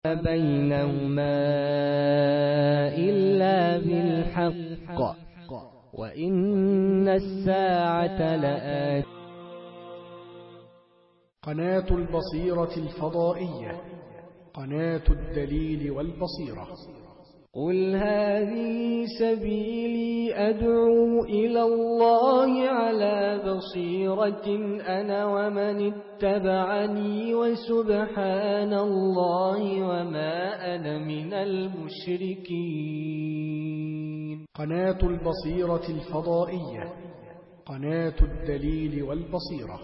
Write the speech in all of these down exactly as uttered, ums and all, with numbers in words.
بينهما إلا بالحق وإن الساعة لآتية. قناة البصيرة الفضائية، قناة الدليل والبصيرة. قل هذه سبيلي أدعو إلى الله على بصيرة أنا ومن اتبعني وسبحان الله وما أنا من المشركين. قناة البصيرة الفضائية، قناة الدليل والبصيرة.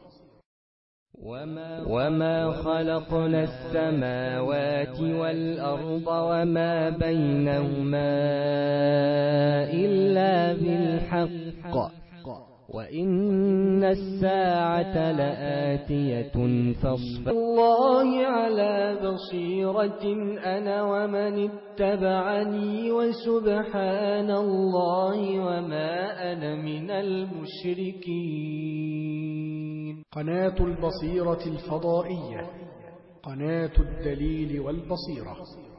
وما, وما خلقنا السماوات والأرض وما بينهما إلا بالحق وإن الساعة لآتية فاصبر الله على بصيرة أنا ومن اتبعني وسبحان الله وما أنا من المشركين. قناة البصيرة الفضائية، قناة الدليل والبصيرة.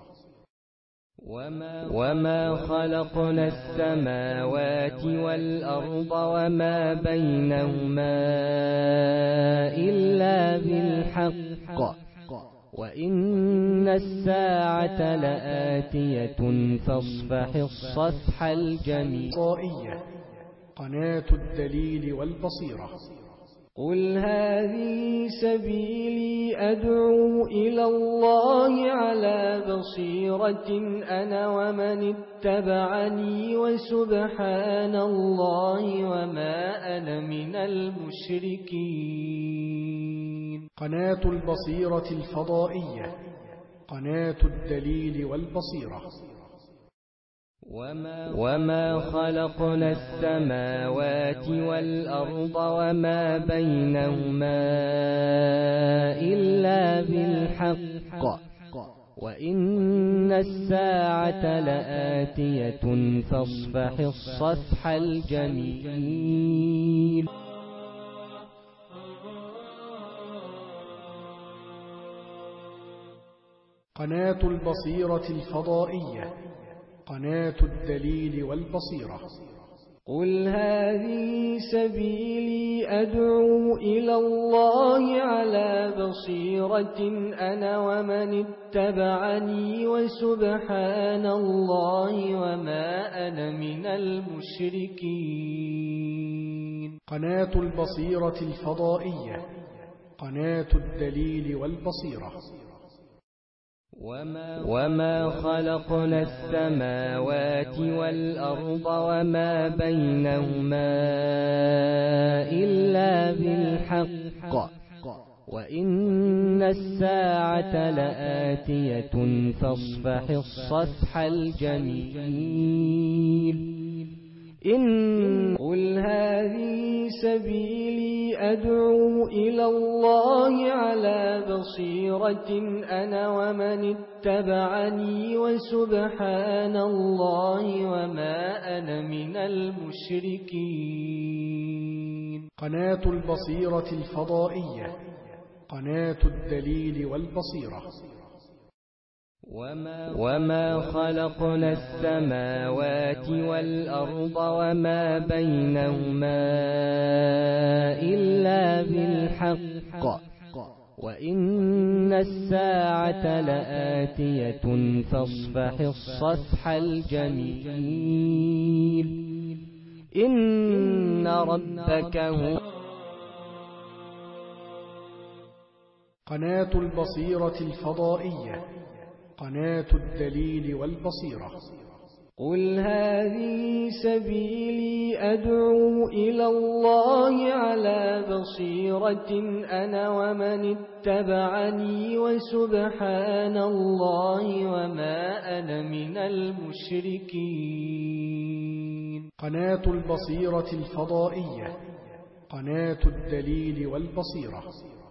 وما, وما خلقنا السماوات والأرض وما بينهما إلا بالحق وإن الساعة لآتية فاصفح الصفح الجميل. قناة الدليل والبصيرة. قل هذه سبيلي أدعو إلى الله على بصيرة أنا ومن اتبعني وسبحان الله وما أنا من المشركين. قناة البصيرة الفضائية، قناة الدليل والبصيرة. وما, وما خلقنا السماوات والأرض وما بينهما إلا بالحق وإن الساعة لآتية فاصفح الصفح الجميل. قناة البصيرة الفضائية، قناة الدليل والبصيرة. قل هذه سبيلي أدعو إلى الله على بصيرة أنا ومن اتبعني وسبحان الله وما أنا من المشركين. قناة البصيرة الفضائية، قناة الدليل والبصيرة. وما, وما خلقنا السماوات والأرض وما بينهما إلا بالحق وإن الساعة لآتية فاصفح الصفح الجميل. إن قل هذه سبيلي أدعو إلى الله على بصيرة أنا ومن اتبعني وسبحان الله وما أنا من المشركين. قناة البصيرة الفضائية، قناة الدليل والبصيرة. وما, وما خلقنا السماوات والأرض وما بينهما إلا بالحق وإن الساعة لآتية فاصفح الصفح الجميل. إن ربك هو. قناة البصيرة الفضائية، قناة الدليل والبصيرة. قل هذه سبيلي أدعو إلى الله على بصيرة أنا ومن اتبعني وسبحان الله وما أنا من المشركين. قناة البصيرة الفضائية، قناة الدليل والبصيرة.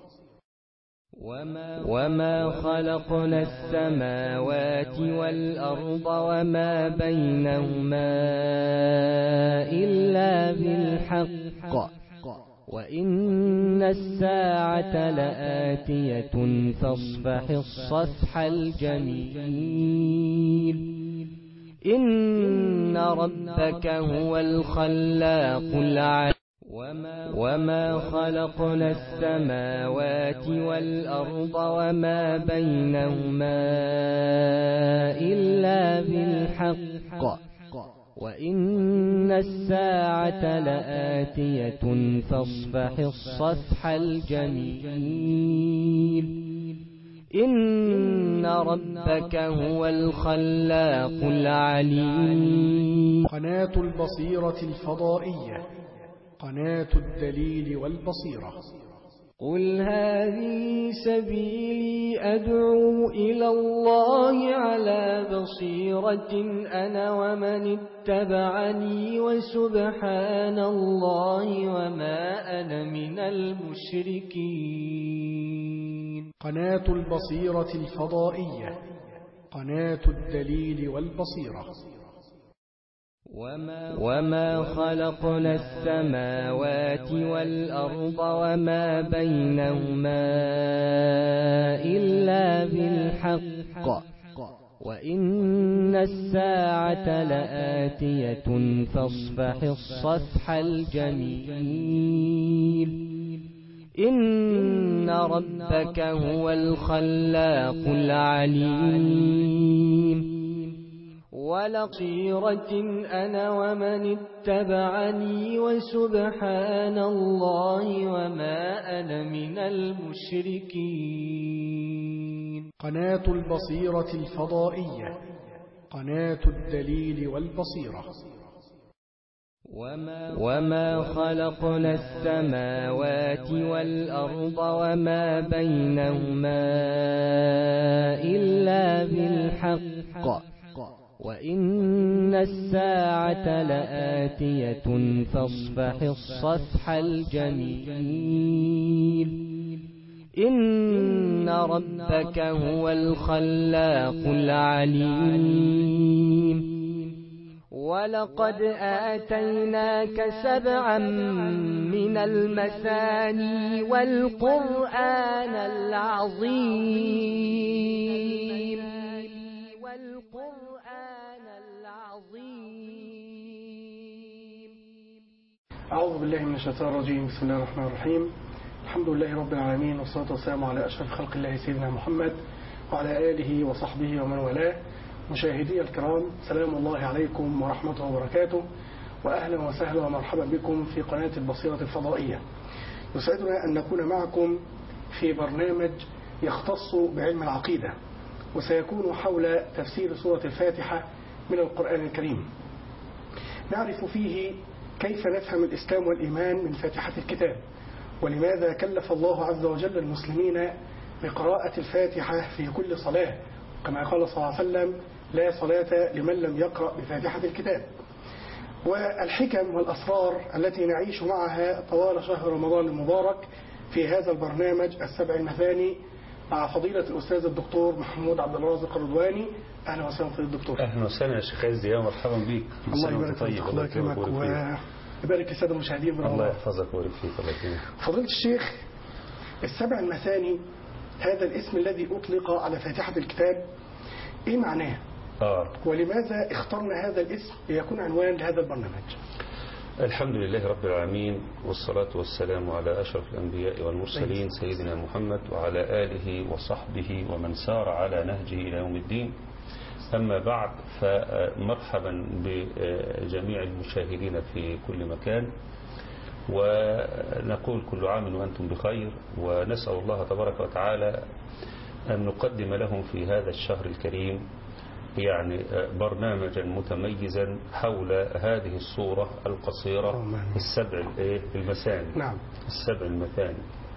وما, وما خلقنا السماوات والأرض وما بينهما إلا بالحق وإن الساعة لآتية فاصفح الصفح الجميل إن ربك هو الخلاق العليم وما خلقنا السماوات والأرض وما بينهما إلا بالحق وإن الساعة لآتية فاصفح الصفح الجميل إن ربك هو الخلاق العليم. قناة البصيرة الفضائية، قناة الدليل والبصيرة. قل هذه سبيلي أدعو إلى الله على بصيرة أنا ومن اتبعني وسبحان الله وما أنا من المشركين. قناة البصيرة الفضائية، قناة الدليل والبصيرة. وما خلقنا السماوات والأرض وما بينهما إلا بالحق وإن الساعة لآتية فاصفح الصفح الجميل إن ربك هو الخلاق العليم. ولصيرة أنا ومن اتبعني وسبحان الله وما أنا من المشركين. قناة البصيرة الفضائية، قناة الدليل والبصيرة. وما خلقنا السماوات والأرض وما بينهما إلا بالحق وإن الساعة لآتية فاصفح الصفح الجميل إن ربك هو الخلاق العليم. ولقد آتيناك سبعا من المثاني والقرآن العظيم والقرآن العظيم. أعوذ بالله من الشيطان الرجيم. بسم الله الرحمن الرحيم. الحمد لله رب العالمين، والصلاة والسلام على أشرف خلق الله سيدنا محمد وعلى آله وصحبه ومن والاه. مشاهدي الكرام، سلام الله عليكم ورحمته وبركاته، وأهلا وسهلا ومرحبا بكم في قناة البصيرة الفضائية. يسعدنا أن نكون معكم في برنامج يختص بعلم العقيدة، وسيكون حول تفسير سورة الفاتحة من القرآن الكريم. نعرف فيه كيف نفهم الإسلام والإيمان من فاتحة الكتاب، ولماذا كلف الله عز وجل المسلمين بقراءة الفاتحة في كل صلاة، كما قال صلى الله عليه وسلم: لا صلاة لمن لم يقرأ بفاتحة الكتاب. والحكم والأسرار التي نعيش معها طوال شهر رمضان المبارك في هذا البرنامج السبع المثاني مع فضيلة الأستاذ الدكتور محمود عبد الرازق الرضواني. أهلا وسهلا فضيلة الدكتور. أهلا وسهلا يا شيخ عزيز، مرحبا بك. الله يبارك فيك، الله يكرمك ويبارك السادة المشاهدين. الله يحفظك ويبارك فيك. الله يكرمك. فضيلة الشيخ، السبع المثاني هذا الاسم الذي أطلق على فاتحة الكتاب، إيه معناه؟ آه. ولماذا اخترنا هذا الاسم ليكون عنوان لهذا البرنامج؟ الحمد لله رب العالمين، والصلاة والسلام على أشرف الأنبياء والمرسلين سيدنا محمد وعلى آله وصحبه ومن سار على نهجه إلى يوم الدين. أما بعد، فمرحبا بجميع المشاهدين في كل مكان، ونقول كل عام وأنتم بخير، ونسأل الله تبارك وتعالى أن نقدم لهم في هذا الشهر الكريم يعني برنامجا متميزا حول هذه الصورة القصيرة السبع المثاني. نعم. السبع المثاني.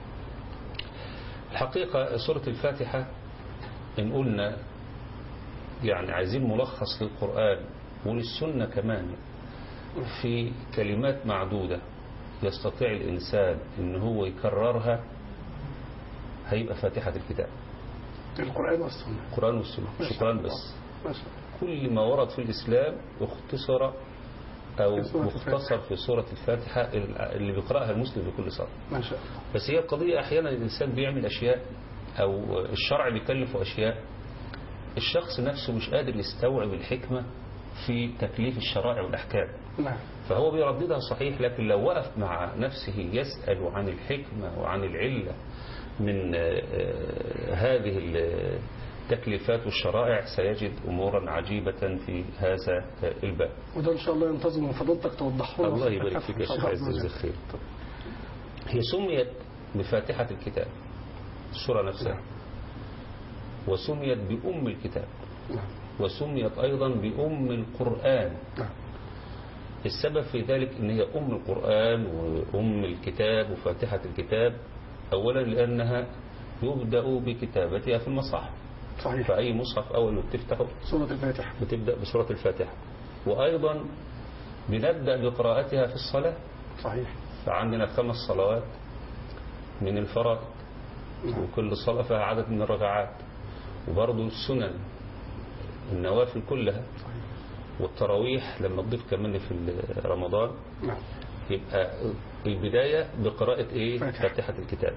الحقيقة سورة الفاتحة إن قلنا يعني عايزين ملخص للقرآن وللسنة كمان في كلمات معدودة يستطيع الإنسان إن هو يكررها، هيبقى فاتحة الكتاب. القرآن والسنة. القرآن والسنة، مش القرآن بس. كل ما ورد في الإسلام اختصر أو مختصر في سورة الفاتحة اللي بيقرأها المسلم بكل صلاة. ما شاء الله. بس هي القضية أحيانا الإنسان بيعمل أشياء أو الشرع بيكلفه أشياء الشخص نفسه مش قادر يستوعب الحكمة في تكليف الشرائع والأحكام. نعم. فهو بيرددها صحيح، لكن لو وقف مع نفسه يسأل عن الحكمة وعن العلة من هذه التكليفات والشرائع سيجد أمورا عجيبة في هذا الباب. وده إن شاء الله ينتظر من فضلتك توضحه لنا. الله يبارك فيك يا شيخ عز الخير. هي سميت بفاتحة الكتاب السورة نفسها، وسميت بأم الكتاب، وسميت أيضا بأم القرآن. السبب في ذلك أن هي أم القرآن وأم الكتاب وفاتحة الكتاب، أولا لأنها يبدأ بكتابتها في المصحف. صحيح. فأي مصحف أول ما بتفتحه سورة الفاتحة بتبدأ بسورة الفاتحة. وأيضا بنبدأ بقراءتها في الصلاة. صحيح. فعندنا خمس صلوات من الفرائض، وكل صلاة فيها عدد من الركعات، وبرضه السنن النوافل كلها، والتراويح لما تضيف كمان في رمضان. نعم. يبقى البداية بقراءة ايه؟ فاتحة الكتاب.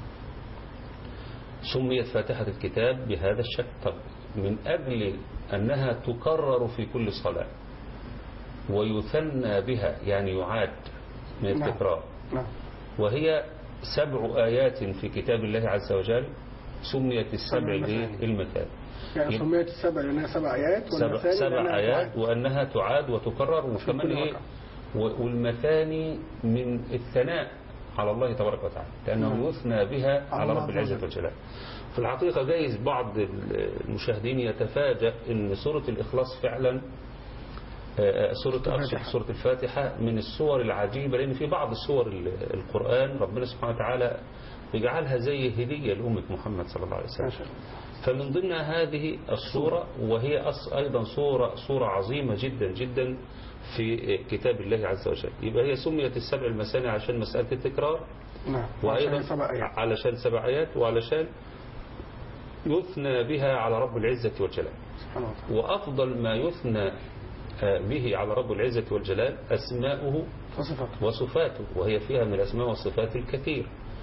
سميت فاتحة الكتاب بهذا الشكل طب من أجل أنها تكرر في كل صلاة ويثنى بها، يعني يعاد من التكرار. نعم. وهي سبع آيات في كتاب الله عز وجل، سميت السبع المثال. يعني سميت السبع لأنها سبع آيات، سبع, سبع آيات وأنها تعاد وتكرر. وكمان إيه؟ والمثاني من الثناء على الله تبارك وتعالى، لأنه يثنى بها على رب العزة والجلال. في الحقيقة جايز بعض المشاهدين يتفاجأ أن سورة الإخلاص فعلا سورة أقصد سورة الفاتحة من السور العجيبة، لأن في بعض السور القرآن ربنا سبحانه وتعالى يجعلها زي هدية لأمة محمد صلى الله عليه وسلم. فمن ضمن هذه السورة، وهي أيضا سورة سورة عظيمة جدا جدا في كتاب الله عز وجل، يبقى هي سميت السبع المثاني عشان مسألة التكرار. نعم. وأيضا علشان سبع آيات، وعلشان يثنى بها على رب العزة والجلال. وأفضل ما يثنى به على رب العزة والجلال أسماؤه وصفاته، وهي فيها من الأسماء والصفات الكثير،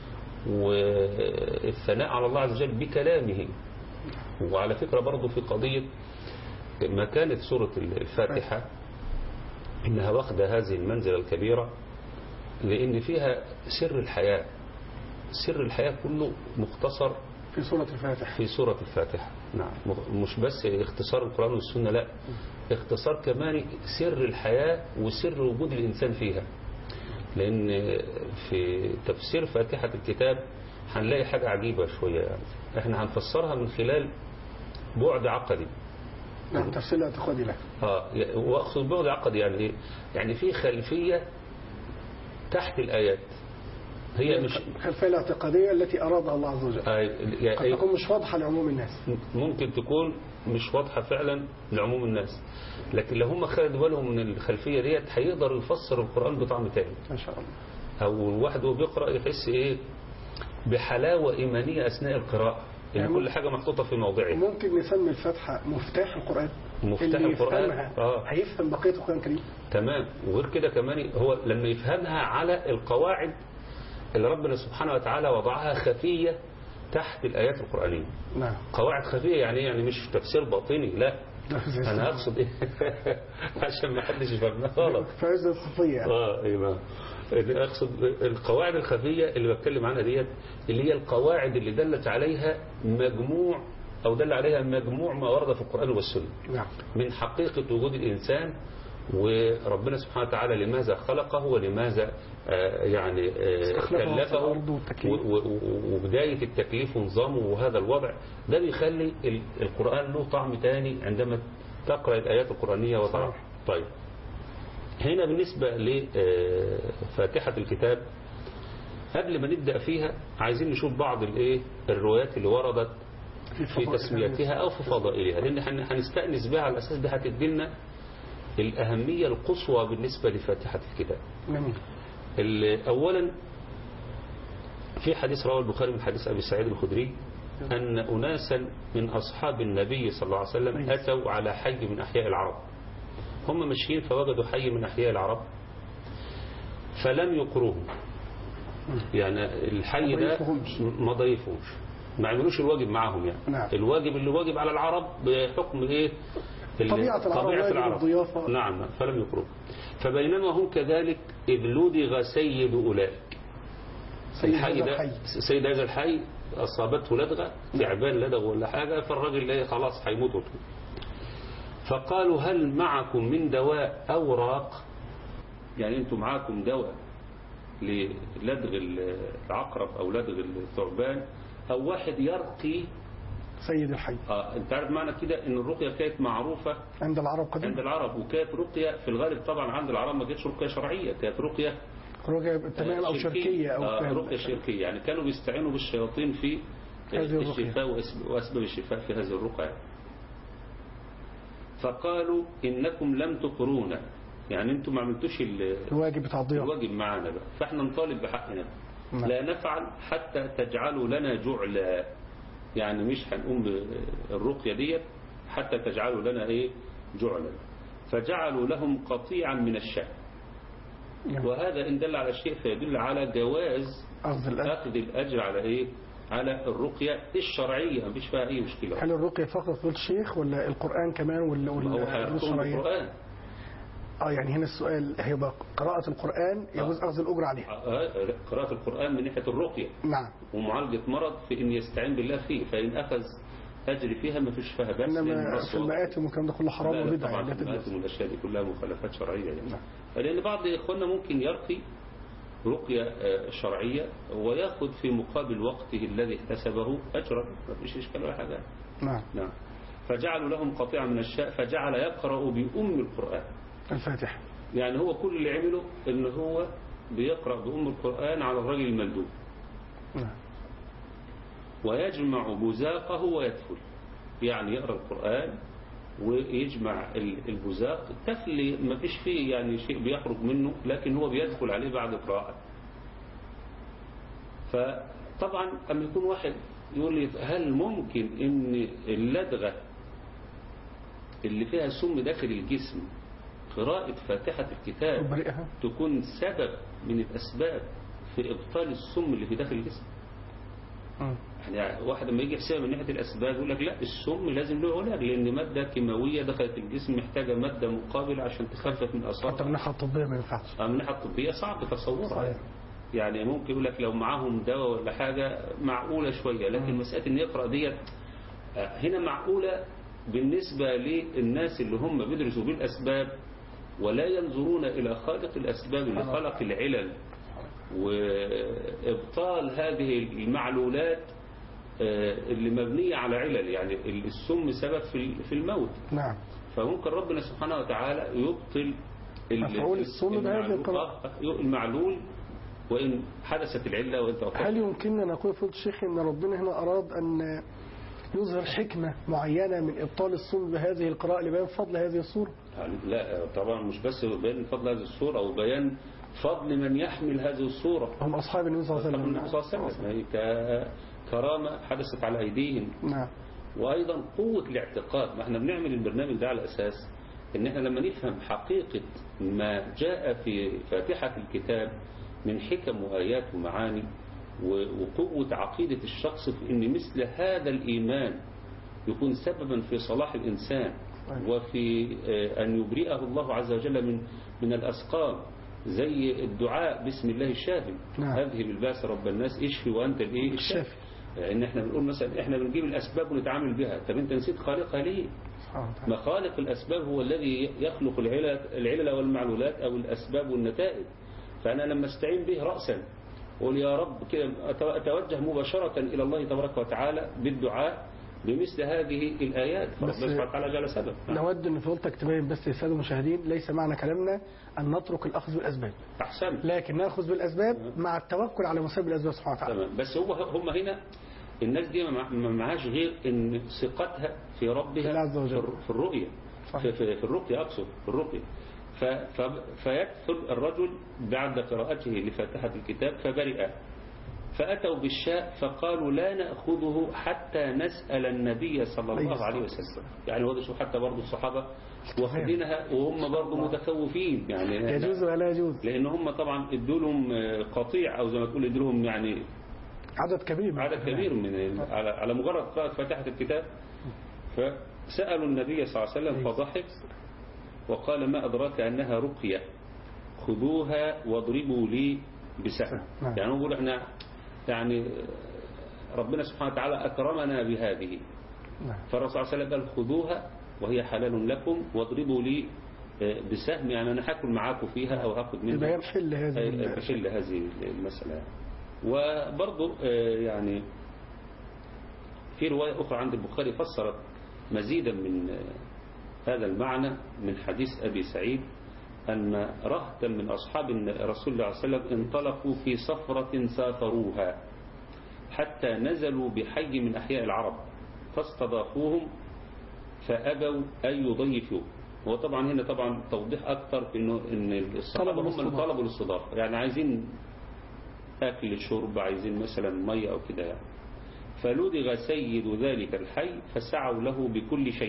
والثناء على الله عز وجل بكلامه. وعلى فكرة برضو في قضية ما كانت سورة الفاتحة إنها واخدة هذه المنزلة الكبيرة، لأن فيها سر الحياة. سر الحياة كله مختصر في سورة الفاتحة. في سورة الفاتحة. نعم. مش بس اختصار القرآن والسنة، لا، اختصار كمان سر الحياة وسر وجود الإنسان فيها. لأن في تفسير فاتحة الكتاب هنلاقي حاجة عجيبة شوية. يعني احنا هنفسرها من خلال بعد عقدي. نعم. تفسير اعتقادي له. اه واقصد بعد عقدي يعني ايه؟ يعني في خلفية تحت الآيات، هي مش الخلفية الاعتقادية التي أرادها الله عز وجل. آه يعني قد تكون مش واضحة لعموم الناس. ممكن تكون مش واضحة فعلا لعموم الناس، لكن لو هم خدوا بالهم من الخلفية ديت هيقدر يفسر القرآن بطعم تاني ما شاء الله. أو الواحد وهو بيقرأ يحس إيه بحلاوة إيمانية أثناء القراءة، إن يعني كل حاجة محطوطة في موضعها. ممكن نسمي الفاتحة مفتاح القرآن. مفتاح القرآن. آه. هيفهم بقية القرآن الكريم. تمام. وغير كده كمان هو لما يفهمها على القواعد اللي ربنا سبحانه وتعالى وضعها خفية تحت الآيات القرآنية. نعم. قواعد خفية يعني يعني مش تفسير باطني، لا. أنا أقصد إيه عشان ما حدش يفهمنا غلط. فائدة صفية. آه إيه أقصد القواعد الخفية اللي بتكلم عنها ديت، اللي هي القواعد اللي دلت عليها مجموع أو دل عليها مجموع ما ورد في القرآن والسنة. نعم. من حقيقة وجود الإنسان وربنا سبحانه وتعالى لماذا خلقه ولماذا آه يعني آه كلفه، وبداية التكليف ونظامه وهذا الوضع ده بيخلي القرآن له طعم تاني عندما تقرأ الآيات القرآنية وطعم. طيب هنا بالنسبة لفاتحة الكتاب، قبل ما نبدأ فيها عايزين نشوف بعض الايه الروايات اللي وردت في تسميتها أو في فضائلها، لأن هنستأنس بها على الأساس ده هتدينا الأهمية القصوى بالنسبة لفاتحة الكتاب. أولا في حديث رواه البخاري من حديث أبي سعيد الخدري أن أناسا من أصحاب النبي صلى الله عليه وسلم أتوا على حي من أحياء العرب هم ماشيين فوجدوا حي من أحياء العرب فلم يقروه، يعني الحي ده ما ضيفوش، ما عملوش الواجب معاهم يعني. نعم. الواجب اللي واجب على العرب بحكم ايه؟ طبيعة العرب, طبيعة العرب. الضيافة. نعم، فلم يقروه. فبينما هم كذلك إذ لدغ سيد أولئك، سيد الحي هذا ده الحي. سيد هذا الحي أصابته لدغة، تعبان لدغ ولا حاجة، فالراجل لا خلاص هيموت. فقالوا هل معكم من دواء أو راق؟ يعني أنتم معاكم دواء للدغ العقرب أو لدغ الثعبان أو واحد يرقي سيد الحي. آه أنت عارف معنى كده إن الرقية كانت معروفة عند العرب قديما، عند العرب، وكانت رقية في الغالب طبعا عند العرب ما كانتش رقية شرعية، كانت رقية رقية تمام أو شركية أو آه رقية شركية، يعني كانوا بيستعينوا بالشياطين في الشفاء وأسباب الشفاء في هذه الرقية. فقالوا إنكم لم تقرونا، يعني أنتم ما عملتوش الواجب بتاع الضيافة، الواجب معنا بقى، فإحنا نطالب بحقنا. نعم. لا نفعل حتى تجعلوا لنا جعلا، يعني مش هنقوم بالرقية ديت حتى تجعلوا لنا إيه جعلا. فجعلوا لهم قطيعا من الشاة. نعم. وهذا إن دل على شيء فيدل على جواز أخذ الأجر, أخذ الأجر على إيه؟ على الرقية الشرعية، مفيش فيها أي مشكلة. هل الرقية فقط في الشيخ ولا القرآن كمان ولا ولا الشرعية؟ القرآن. اه يعني هنا السؤال هيبقى قراءة القرآن يجوز أخذ الأجر عليها. آه قراءة القرآن من ناحية الرقية. نعم. ومعالجة مرض في إن يستعين بالله فيه، فإن أخذ أجر فيها ما فيش فيها بأس. إنما في المآتم والكلام ده كله حرام وبدعة. طبعا المآتم والأشياء دي كلها مخالفات شرعية يعني. نعم. لأن بعض إخواننا ممكن يرقي رقية شرعية ويأخذ في مقابل وقته الذي احتسبه أجرا، ما فيش إشكال ولا حاجة. نعم. نعم. فجعلوا لهم قطيعا من الشاء فجعل يقرأ بأم القرآن الفاتحة. يعني هو كل اللي عمله إن هو بيقرأ بأم القرآن على الرجل المندوب. نعم. ويجمع بزاقه ويدخل، يعني يقرأ القرآن ويجمع البزاق، التفل ما فيش فيه يعني شيء بيخرج منه، لكن هو بيدخل عليه بعد قراءة. فطبعا أما يكون واحد يقول لي هل ممكن ان اللدغة اللي فيها سم داخل الجسم قراءة فاتحة الكتاب تكون سبب من الأسباب في إبطال السم اللي في داخل الجسم؟ يعني واحد لما يجي يحسبها من ناحية الأسباب يقول لك لا، السم لازم له علاج، لأن مادة كيماوية دخلت الجسم محتاجة مادة مقابلة عشان تخفف من أثارها. حتى من الناحية الطبية ما ينفعش. من الناحية الطبية صعب تصورها. يعني ممكن يقول لك لو معاهم دواء ولا حاجة معقولة شوية، لكن م. مسألة إن يقرأ ديت هنا معقولة بالنسبة للناس اللي هم بيدرسوا بالأسباب ولا ينظرون إلى خالق الأسباب اللي خلق العلل وإبطال هذه المعلولات اللي مبنية على علل، يعني السم سبب في الموت. نعم. فممكن ربنا سبحانه وتعالى يبطل مفعول السم بهذه المعلول وإن حدثت العلة وإن توقفت. هل يمكننا نقول فضل الشيخ أن ربنا هنا أراد أن يظهر حكمة معينة من إبطال الصوم بهذه القراءة لبيان فضل هذه الصورة؟ يعني لا طبعا مش بس بيان فضل هذه الصورة أو بيان فضل من يحمل هذه الصورة، هم أصحاب النبي صلى الله عليه وسلم. النبي صلى الله عليه وسلم هي كرامة حدثت على أيديهم. نعم. وأيضا قوة الاعتقاد. ما احنا بنعمل البرنامج ده على أساس إن احنا لما نفهم حقيقة ما جاء في فاتحة الكتاب من حكم وآيات ومعاني وقوة عقيدة الشخص في أن مثل هذا الإيمان يكون سببا في صلاح الإنسان وفي أن يبرئه الله عز وجل من من الأسقام، زي الدعاء بسم الله الشافي. نعم. هذه بالباس رب الناس اشفي وأنت الإيه الشافي. إن احنا بنقول مثلا احنا بنجيب الأسباب ونتعامل بها، طب أنت نسيت خالقها ليه؟ ما خالق الأسباب هو الذي يخلق العلل والمعلولات أو الأسباب والنتائج. فأنا لما استعين به رأسا قول يا رب كده أتوجه مباشرة إلى الله تبارك وتعالى بالدعاء بمثل هذه الآيات، فربنا سبحانه وتعالى جعل سبب. نود أن فضلتك تبين بس للسادة المشاهدين ليس معنى كلامنا أن نترك الأخذ بالأسباب، أحسن، لكن نأخذ بالأسباب مع التوكل على مسبب الأسباب سبحانه وتعالى. تمام. بس هو هم هنا الناس دي ما معهاش غير إن ثقتها في ربها في الرؤية، في, في, في الرقية أقصد في الرقية. فيدخل الرجل بعد قراءته لفاتحة الكتاب فبرئ، فأتوا بالشاء فقالوا لا نأخذه حتى نسأل النبي صلى الله عليه وسلم. يعني هو شوف حتى برضو الصحابة واخدينها وهم برضو متخوفين، يعني يجوز ولا يجوز، لأن هم طبعا ادوا لهم قطيع أو زي ما تقول ادوا لهم يعني عدد كبير من عدد كبير من على على مجرد قراءة فاتحة الكتاب. فسألوا النبي صلى الله عليه وسلم فضحك وقال ما أدراك أنها رقية خذوها واضربوا لي بسهم. يعني نقول احنا يعني ربنا سبحانه وتعالى أكرمنا بهذه، فالرسول صلى الله عليه وسلم قال خذوها وهي حلال لكم واضربوا لي بسهم، يعني أنا هاكل معاكم فيها أو هاخد منها يحل هذه يحل هذه المسألة. وبرضو يعني في رواية أخرى عند البخاري فسرت مزيدا من هذا المعنى من حديث أبي سعيد أن رهتا من أصحاب رسول الله صلى الله عليه وسلم انطلقوا في سفرة سافروها حتى نزلوا بحي من أحياء العرب فاستضافوهم فأبوا أن يضيفوا. وطبعا هنا طبعا توضيح أكثر في إنه إن الصحابة هم اللي طلبوا الاستضافة، يعني عايزين أكل شرب عايزين مثلا مية أو كده يعني. فلدغ سيد ذلك الحي فسعوا له بكل شيء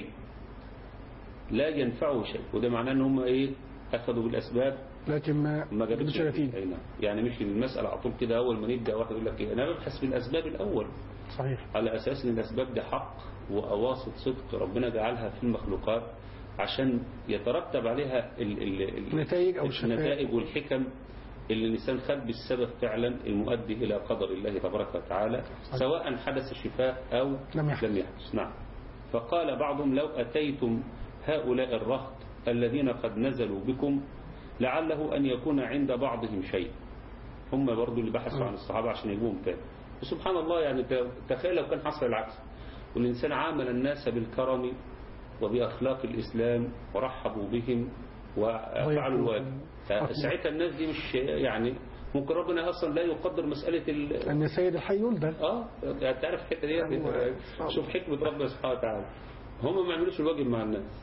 لا ينفعه شيء، وده معناه ان هم ايه اخذوا بالاسباب لكن ما ما جابتش نتيجه. يعني مش المساله على طول كده اول ما نبدا واحد يقول لك ايه انا ببحث بالاسباب الاول، صحيح، على اساس ان الاسباب دي حق واواسط صدق ربنا جعلها في المخلوقات عشان يترتب عليها ال ال النتائج او النتائج والحكم اللي الإنسان خد بالسبب فعلا المؤدي إلى قدر الله تبارك وتعالى، سواء حدث شفاء أو لم يحدث. نعم. فقال بعضهم لو أتيتم هؤلاء الرهط الذين قد نزلوا بكم لعله أن يكون عند بعضهم شيء. هم برضو اللي بحثوا عن الصحابة عشان يجيبوهم تاني. وسبحان الله يعني تخيل لو كان حصل العكس والإنسان عامل الناس بالكرم وبأخلاق الإسلام ورحبوا بهم وفعلوا الواجب، ساعتها الناس دي مش يعني ممكن ربنا اصلا لا يقدر مساله ان سيد الحي يلدن. اه يعني تعرف الحته دي، شوف حكمه ربنا سبحانه وتعالى. هم ما يعملوش الواجب مع الناس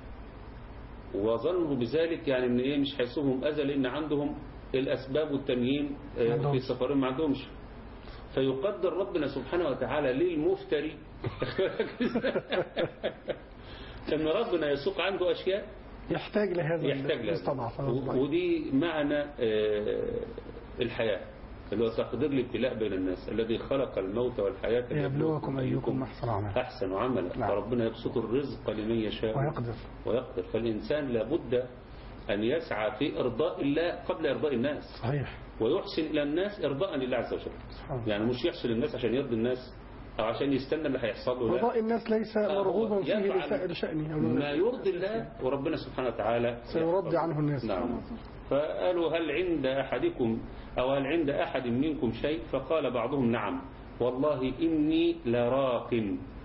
وظنوا بذلك يعني ان ايه مش هيصيبهم اذى لان عندهم الاسباب والتميين في سفرهم ما عندهمش، فيقدر ربنا سبحانه وتعالى للمفتري ان ربنا يسوق عنده اشياء يحتاج لهذا يحتاج لهذا. ودي معنى الحياة اللي هو تقدير الابتلاء بين الناس، الذي خلق الموت والحياة ليبلوكم أيكم أحسن عملا أحسن عملا. نعم. فربنا يبسط الرزق لمن يشاء ويقدر ويقدر فالإنسان لابد أن يسعى في إرضاء الله قبل إرضاء الناس. صحيح. ويحسن إلى الناس إرضاء لله عز وجل. صحيح. يعني مش يحسن للناس عشان يرضي الناس أو عشان يستنى اللي هيحصل له. رضاء الناس ليس مرغوبا فيه لشأنه ما يرضي الله وربنا سبحانه وتعالى سيرضي عنه الناس. نعم. فقالوا هل عند أحدكم أو هل عند أحد منكم شيء؟ فقال بعضهم نعم والله إني لراق.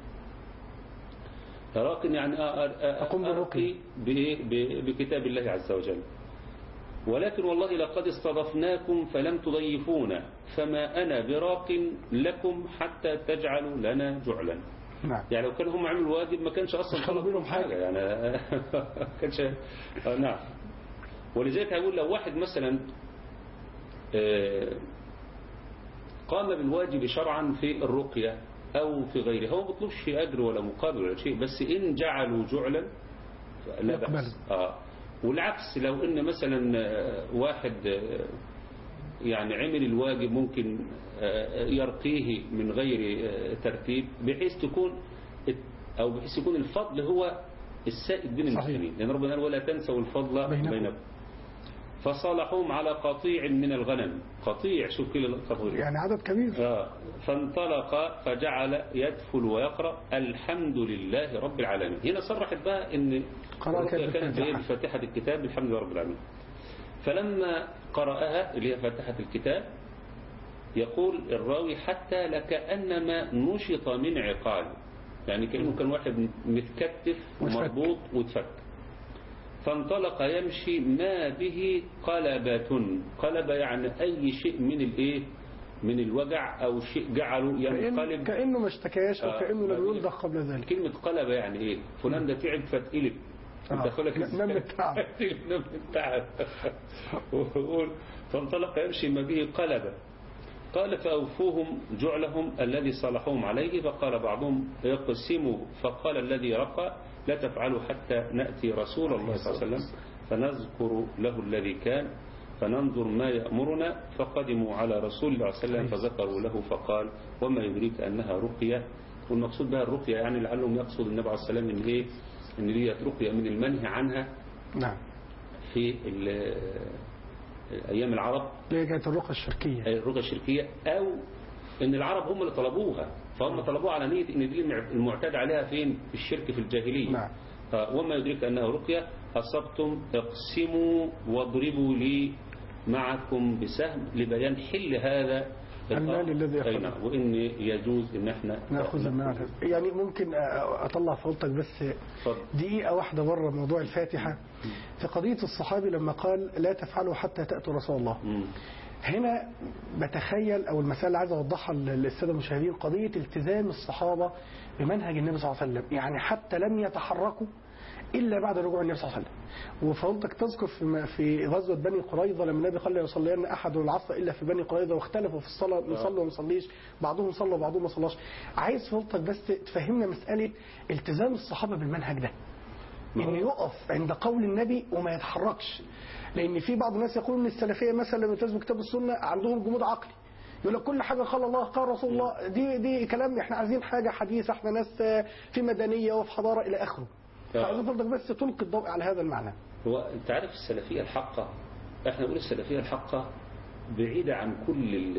لراق يعني أقوم بالرقي بكتاب الله عز وجل، ولكن والله لقد استضفناكم فلم تضيفونا فما أنا براق لكم حتى تجعلوا لنا جعلا. نعم. يعني لو كانوا هم عملوا الواجب ما كانش أصلا طلبوا لهم حاجة يعني كانش نعم. ولذلك هقول لو واحد مثلا قام بالواجب شرعا في الرقية أو في غيره هو ما بيطلبش أجر ولا مقابل ولا شيء، بس إن جعلوا جعلا لا بأس. آه. والعكس لو ان مثلا واحد يعني عمل الواجب ممكن يرقيه من غير ترتيب بحيث تكون او بحيث يكون الفضل هو السائد بين المسلمين، لان ربنا قال ولا تنسوا الفضل بينكم. فصالحوهم على قطيع من الغنم، قطيع شوف كل القطيع يعني عدد كبير. آه. فانطلق فجعل يدفل ويقرأ الحمد لله رب العالمين. هنا صرحت بقى ان كانت بفاتحة الكتاب الحمد لله رب العالمين. فلما قرأها اللي هي فاتحة الكتاب يقول الراوي حتى لكأنما نشط من عقال، يعني كأنه كان واحد متكتف ومربوط وتفك. فانطلق يمشي ما به قلبة. قلبة يعني أي شيء من الايه من الوجع أو شيء جعله ينقلب كأنه ما اشتكاش أو كأنه لم يلدغ قبل ذلك. كلمة قلبة يعني إيه؟ فلان ده تعب فتقلب. انت خلك نم التعب نم التعب. ويقول فانطلق يمشي ما به قلبة قال فأوفوهم جعلهم الذي صالحوهم عليه. فقال بعضهم يقسموا. فقال الذي رقى لا تفعلوا حتى نأتي رسول الله صلى الله عليه وسلم فنذكر له الذي كان فننظر ما يأمرنا. فقدموا على رسول الله صلى الله عليه وسلم فذكروا له فقال وما يدريك أنها رقية. والمقصود بها الرقية يعني لعلهم يقصد النبي عليه السلام إن إيه إن دي رقية من المنهي عنها نعم في أيام العرب اللي كانت الرقية الشركية الرقية الشركية أو إن العرب هم اللي طلبوها فهم طلبوها على نية إن دي المعتاد عليها فين في الشرك في الجاهلية. نعم. وما يدرك أنها رقية أصبتم اقسموا واضربوا لي معكم بسهم لبيان حل هذا المال الذي أخذنا وإن يجوز إن احنا نأخذ المال. يعني ممكن أطلع فضلتك بس دقيقة واحدة بره موضوع الفاتحة في قضية الصحابي لما قال لا تفعلوا حتى تأتوا رسول الله. م. هنا بتخيل أو المسألة اللي عايز أوضحها للسادة المشاهدين قضية التزام الصحابة بمنهج النبي صلى الله عليه وسلم. يعني حتى لم يتحركوا إلا بعد رجوع النبي صلى الله عليه وسلم. وفضلتك تذكر في في غزوة بني قريظة لما النبي قال لا يصلين أحد العصر إلا في بني قريظة واختلفوا في الصلاة نصلي وما نصليش بعضهم صلى وبعضهم ما صلاش. عايز فضلتك بس تفهمنا مسألة التزام الصحابة بالمنهج ده إنه يقف عند قول النبي وما يتحركش. لأن في بعض الناس يقولون إن السلفية مثلا لما يلتزموا كتاب السنة عندهم جمود عقلي يقول لك كل حاجة قال الله قال رسول الله دي دي كلام احنا عايزين حاجة حديثة احنا ناس في مدنية وفي حضارة إلى آخره. فعايزين فضلك بس تلقي الضوء على هذا المعنى. هو انت عارف السلفية الحقة احنا نقول السلفية الحقة بعيدة عن كل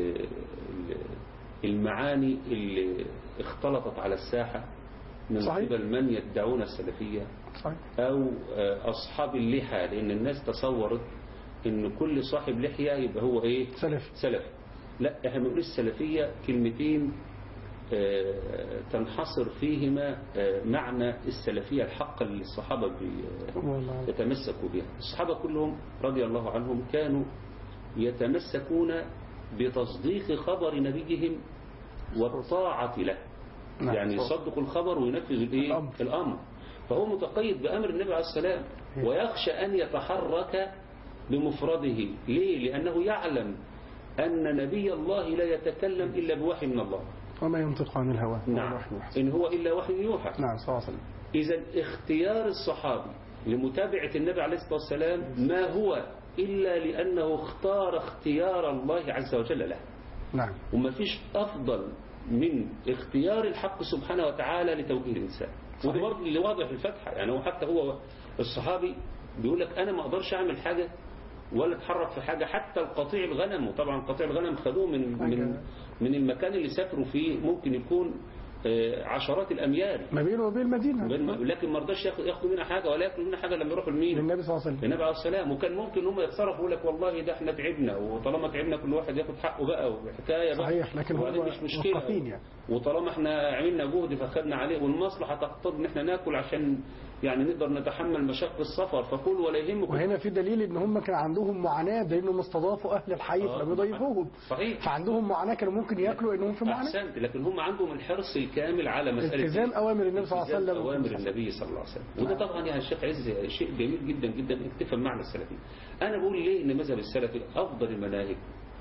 المعاني اللي اختلطت على الساحة من قبل من يدعون السلفية صحيح. أو أصحاب اللحى لأن الناس تصورت إن كل صاحب لحية يبقى هو إيه سلف سلف. لا احنا بنقول السلفية كلمتين تنحصر فيهما معنى السلفية الحقة اللي الصحابة يتمسكوا بها. الصحابة كلهم رضي الله عنهم كانوا يتمسكون بتصديق خبر نبيهم والطاعة له. يعني يصدقوا الخبر وينفذوا الايه الأمر. فهو متقيد بأمر النبي عليه السلام ويخشى أن يتحرك بمفرده. ليه؟ لأنه يعلم أن نبي الله لا يتكلم إلا بوحي من الله وما ينطق عن الهوى. نعم. إن هو إلا وحي يوحى. نعم صلى الله عليه وسلم. إذا اختيار الصحابي لمتابعة النبي عليه الصلاة والسلام ما هو إلا لأنه اختار اختيار الله عز وجل له. نعم. وما فيش أفضل من اختيار الحق سبحانه وتعالى لتوجيه الإنسان. وده برضه اللي واضح في الفتحة. يعني هو حتى هو الصحابي بيقول لك أنا ما أقدرش أعمل حاجة ولا اتحرك في حاجة حتى القطيع الغنم. وطبعا قطيع الغنم خدوه من من من المكان اللي سافروا فيه ممكن يكون عشرات الأميال ما بينه وبين المدينة لكن ما رضاش ياخدوا منها حاجة ولا ياكلوا منها حاجة لما يروحوا لمين للنبي صلى الله عليه وسلم للنبي عليه السلام. وكان ممكن هم يتصرفوا يقول لك والله ده احنا تعبنا وطالما تعبنا كل واحد ياخد حقه بقى وحكاية بقى صحيح لكن هو مش مشكلة يعني. وطالما احنا عملنا جهد فخدنا عليه والمصلحة تقتضي ان احنا ناكل عشان يعني نقدر نتحمل مشاق السفر فكل ولا يهمكم. وهنا في دليل ان هم كان عندهم معاناة لانهم استضافوا اهل الحي آه فلم يضيفوهم. صحيح. فعندهم معاناة كانوا ممكن ياكلوا انهم في معاناة. احسنت. لكن هم عندهم الحرص الكامل على مسألة التزام اوامر النبي صلى الله عليه وسلم اوامر النبي صلى الله عليه وسلم. وده طبعا يعني الشيخ عز شيء جميل جدا جدا انك تفهم معنى السلفي. انا بقول ليه ان مذهب السلفي افضل المناهج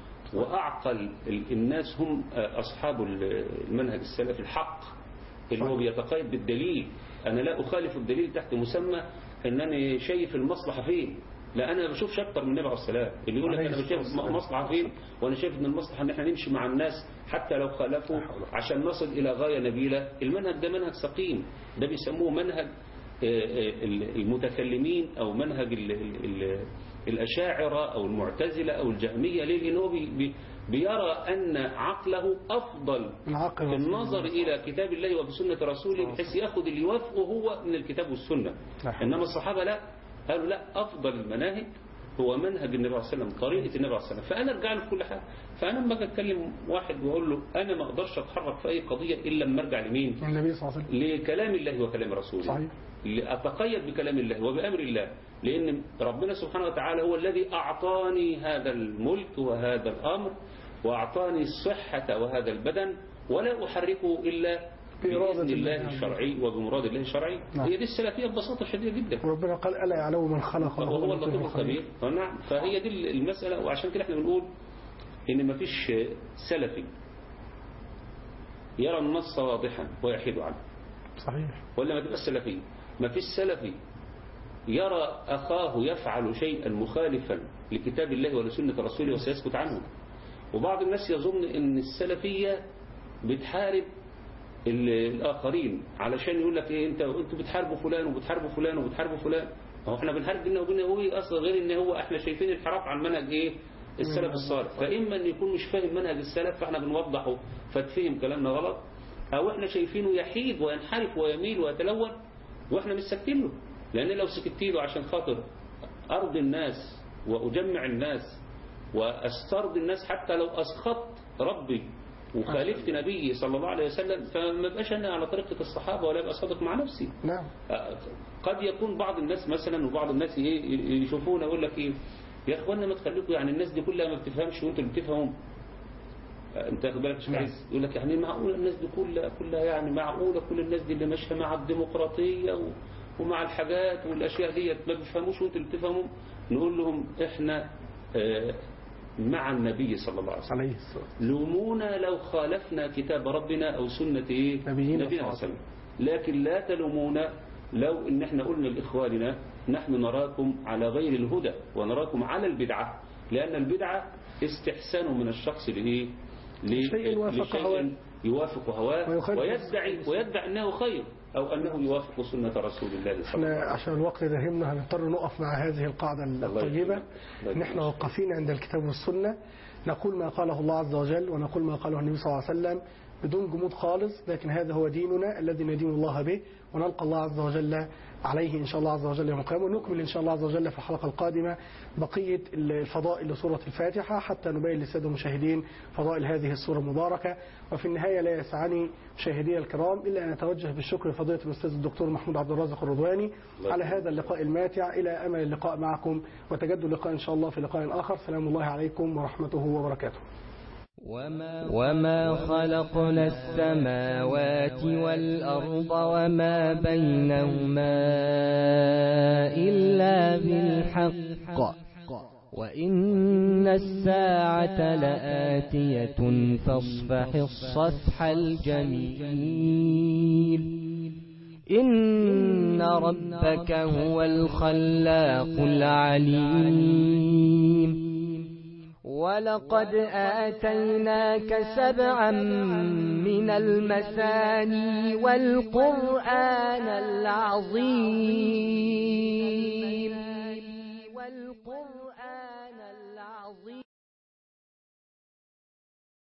واعقل الناس هم اصحاب المنهج السلفي الحق اللي هو بيتقيد بالدليل. انا لا اخالف الدليل تحت مسمى انني شايف المصلحة فين. لا انا ما بشوفش اكتر من النبي عليه السلام اللي يقول لك انا شايف مصلحة فين وانا شايف ان المصلحة ان احنا نمشي مع الناس حتى لو خالفوا عشان نصل الى غاية نبيلة. المنهج ده منهج سقيم. ده بيسموه منهج المتكلمين او منهج ال ال ال الاشاعرة او المعتزلة او الجهمية. ليه؟ لانه بي بيرى ان عقله افضل في النظر الى كتاب الله وبسنة رسوله بحيث ياخذ اللي يوافقه هو من الكتاب والسنة. انما الصحابة لا قالوا لا افضل المناهج هو منهج النبي عليه الصلاة والسلام طريقة النبي عليه الصلاة والسلام. فانا ارجع له في كل حاجة. فانا لما اجي اتكلم واحد واقول له انا ما اقدرش اتحرك في اي قضية الا لما ارجع لمين النبي صلى الله عليه وسلم لكلام الله وكلام رسوله. صحيح. أتقيد بكلام الله وبأمر الله لأن ربنا سبحانه وتعالى هو الذي أعطاني هذا الملك وهذا الأمر وأعطاني الصحة وهذا البدن ولا أحركه إلا بإذن الله الشرعي وبمراد الله الشرعي. نعم. هي دي السلفية ببساطة شديدة جدا. وربنا قال ألا يعلم من خلق وهو اللطيف الخبير. نعم. فهي دي المسألة. وعشان كده احنا بنقول إن ما فيش سلفي يرى النص واضحا ويحيد عنه. صحيح. ولا ما تبقى السلفي ما فيش سلفي يرى أخاه يفعل شيئا مخالفا لكتاب الله ولسنة رسوله وسيسكت عنه. وبعض الناس يظن أن السلفية بتحارب الآخرين علشان يقول لك إيه أنت أنتوا بتحاربوا فلان وبتحاربوا فلان وبتحاربوا فلان. هو إحنا بنحارب بينا وبينا هو أصلا غير إن هو إحنا شايفين الانحراف عن منهج إيه السلف الصالح. فإما أن يكون مش فاهم منهج السلف فإحنا بنوضحه فتفهم كلامنا غلط، أو إحنا شايفينه يحيد وينحرف ويميل ويتلون وإحنا مش ساكتين له. لأن لو سكت له عشان خاطر أرض الناس وأجمع الناس وأسترضي الناس حتى لو أسخطت ربي وخالفت نبي صلى الله عليه وسلم فما بقاش أنا على طريقة الصحابة ولا أبقى صادق مع نفسي. نعم. قد يكون بعض الناس مثلا وبعض الناس يشوفونا يقول لك إيه يا إخوانا ما تخليكم يعني الناس دي كلها ما بتفهمش وأنتوا اللي بتفهموا. أنت أخذ بالك مش عايز يقول لك يعني معقولة الناس دي كلها كلها يعني معقولة كل الناس دي اللي ماشية مع الديمقراطية و ومع الحاجات والأشياء دي ما بيفهموش وانتوا اللي بتفهموا. نقول لهم احنا مع النبي صلى الله عليه وسلم. لومونا لو خالفنا كتاب ربنا أو سنة ايه نبينا صلى الله عليه وسلم، لكن لا تلومونا لو ان احنا قلنا لإخواننا نحن نراكم على غير الهدى ونراكم على البدعة، لأن البدعة استحسان من الشخص لإيه لشيء يوافق هواه ويدعي ويدعي أنه خير أو أنه يوافق سنة رسول الله صلى الله عليه وسلم. عشان الوقت داهمنا هنضطر نقف مع هذه القاعدة الطيبة. نحن واقفين عند الكتاب والسنة، نقول ما قاله الله عز وجل ونقول ما قاله النبي صلى الله عليه وسلم بدون جمود خالص، لكن هذا هو ديننا الذي ندين الله به ونلقى الله عز وجل عليه إن شاء الله عز وجل يوم القيامة. ونكمل إن شاء الله عز وجل في الحلقة القادمة بقية الفضائل لسورة الفاتحة حتى نبين للسادة المشاهدين فضائل هذه السورة المباركة. وفي النهاية لا يسعني مشاهدي الكرام إلا أن أتوجه بالشكر لفضيلة الأستاذ الدكتور محمود عبد الرازق الرضواني على هذا اللقاء الماتع. إلى أمل اللقاء معكم وتجدد اللقاء إن شاء الله في لقاء آخر. سلام الله عليكم ورحمته وبركاته. وما خلقنا السماوات والأرض وما بينهما إلا بالحق وإن الساعة لآتية فاصفح الصفح الجميل. إن ربك هو الخلاق العليم. ولقد آتيناك سبعا من المثاني والقرآن العظيم.